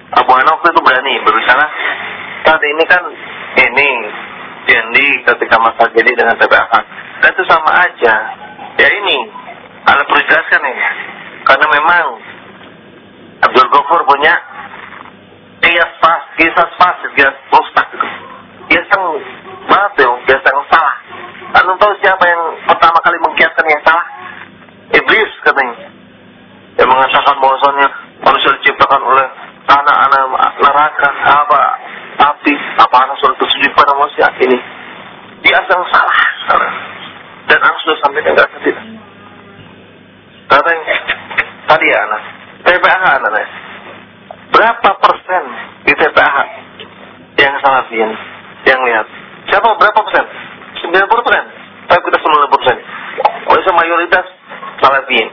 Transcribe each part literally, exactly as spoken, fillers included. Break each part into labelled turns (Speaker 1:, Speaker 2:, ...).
Speaker 1: Abu Hana waktu itu berani berbicara, saat ini kan ini Jendi ketika masa jadi dengan T B A H, dan itu sama aja. Ya ini, Anda perlu jelaskan nih, karena memang Abdul Ghafur punya kisah pas, kisah pas, kisah rustak itu. Kisah banget ya, kisah yang salah. Anda tahu siapa yang pertama kali mengkiaskan yang salah? Iblis katanya. Yang mengatakan bahwasannya manusia diciptakan oleh anak-anak neraka, apa, api, apa anak sudah tersujud pada manusia ini. Dia yang salah. Dan anak sudah sampai enggak tidak. Katanya, tadi ya anak, T P A H anak, berapa persen di T P A H yang salafiyin, yang lihat? Siapa berapa persen? sembilan puluh persen. Tapi kita sembilan puluh persen. Oleh mayoritas salafiyin.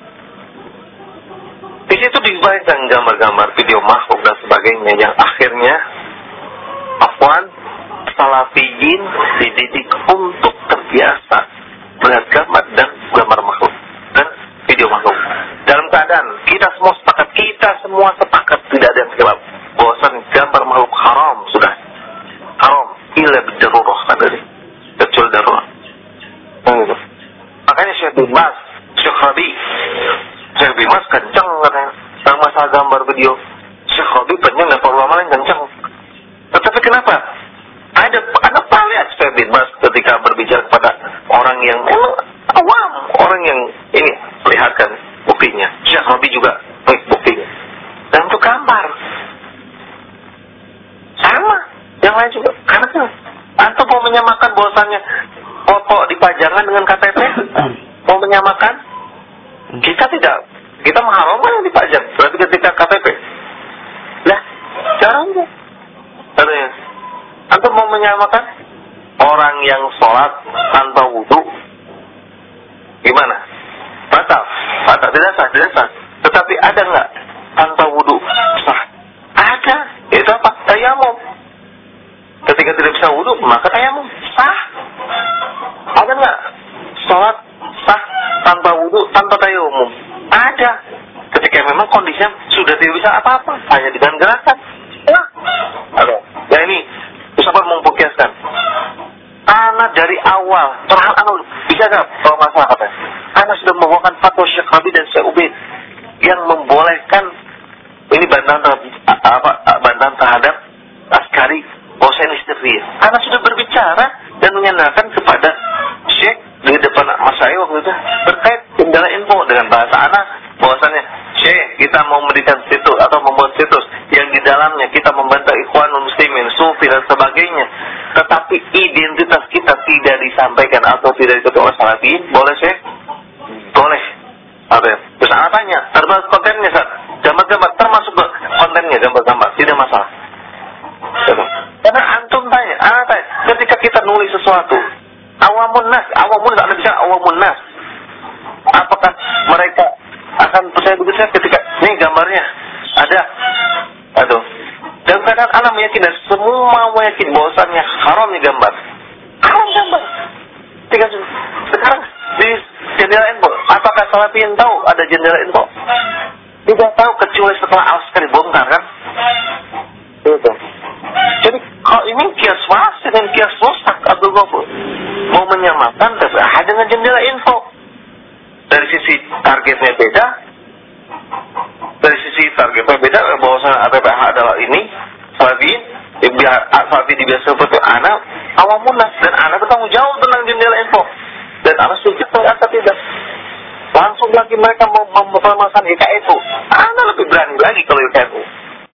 Speaker 1: Di situ dibayangkan gambar-gambar video makhluk dan sebagainya yang akhirnya afwan salafiyin dididik untuk terbiasa melihat gambar dan gambar makhluk dan video makhluk. Dalam keadaan kita semua sepakat, kita semua sepakat tidak ada yang khilaf bahwasan gambar makhluk haram sudah haram illa bidarurah tadi kecuali darurat. Nah, makanya Syekh bin Baz, Syekh Rabi, Syekh bin Baz kencang katanya tentang masalah gambar video. Syekh Rabi kencang dan para ulama lain kencang. Tetapi kenapa? Ada ada lihat Syekh bin Baz ketika berbicara kepada orang yang emang awam, orang yang ini lihatkan buktinya. Syekh Rabi juga baik buktinya. Dan itu gambar sama yang lain juga. Karena kan antum mau menyamakan bahwasannya foto di pajangan dengan K T P? Mau menyamakan? Kita tidak. Kita mengharamkan yang dipajang. Berarti ketika K T P. Lah, caranya. Katanya, antum mau menyamakan orang yang sholat tanpa wudhu gimana? Batal. Batal. Tidak sah. Tidak sah. Tetapi ada nggak tanpa wudhu sah? Ada. Itu apa? Tayamum. Ketika tidak bisa wudhu, maka tayamum sah. Ada nggak sholat sah tanpa wudhu, tanpa tayamum? Ada. Ketika memang kondisinya sudah tidak bisa apa-apa, hanya dengan gerakan. Nah, ada. Ya ini, siapa mempokiaskan? Anak dari awal, terang anu bisa nggak kalau masalah apa? Anak sudah membawakan fatwa Syekh Rabi dan Syekh Ubaid yang membolehkan ini bantahan apa bantahan terhadap askari bosan istri. Anak sudah berbicara dan menyatakan kepada Syekh di depan mas saya waktu itu terkait kendala info dengan bahasa anak bahwasannya Syekh kita mau memberikan situs atau membuat situs yang di dalamnya kita membantah ikhwanul muslimin, sufi dan sebagainya, tetapi identitas kita tidak disampaikan atau tidak diketahui oleh salafiyin, boleh Syekh? Boleh. Ada. Terus anak tanya, termasuk kontennya Ustaz? Gambar-gambar termasuk kontennya gambar-gambar, tidak masalah. Karena antum tanya, anak tanya, ketika kita nulis sesuatu, awamun nas, awamun nas, anda bisa awamun nas. Apakah mereka akan percaya begitu ketika ini gambarnya ada, aduh. Dan kadang anak meyakini, semua meyakini bahwasannya haram nih gambar, haram gambar. Tinggal sekarang di jendela info, apakah salafiyin tahu ada jendela info? Tidak tahu kecuali setelah Al-Askari bongkar kan? Itu. Jadi kalau ini kias wasit dan kias rusak Abdul Ghafur mau menyamakan T P A H dengan jendela info. Dari sisi targetnya beda, dari sisi targetnya beda bahwasanya T P A H adalah ini salafiyin, biar salafi dibiasa seperti anak awamunas dan anak bertanggung jawab tentang jendela info dan anak sudah atau tidak. Langsung lagi mereka mau mempermasalahkan H K itu. Anak lebih berani lagi kalau H K itu.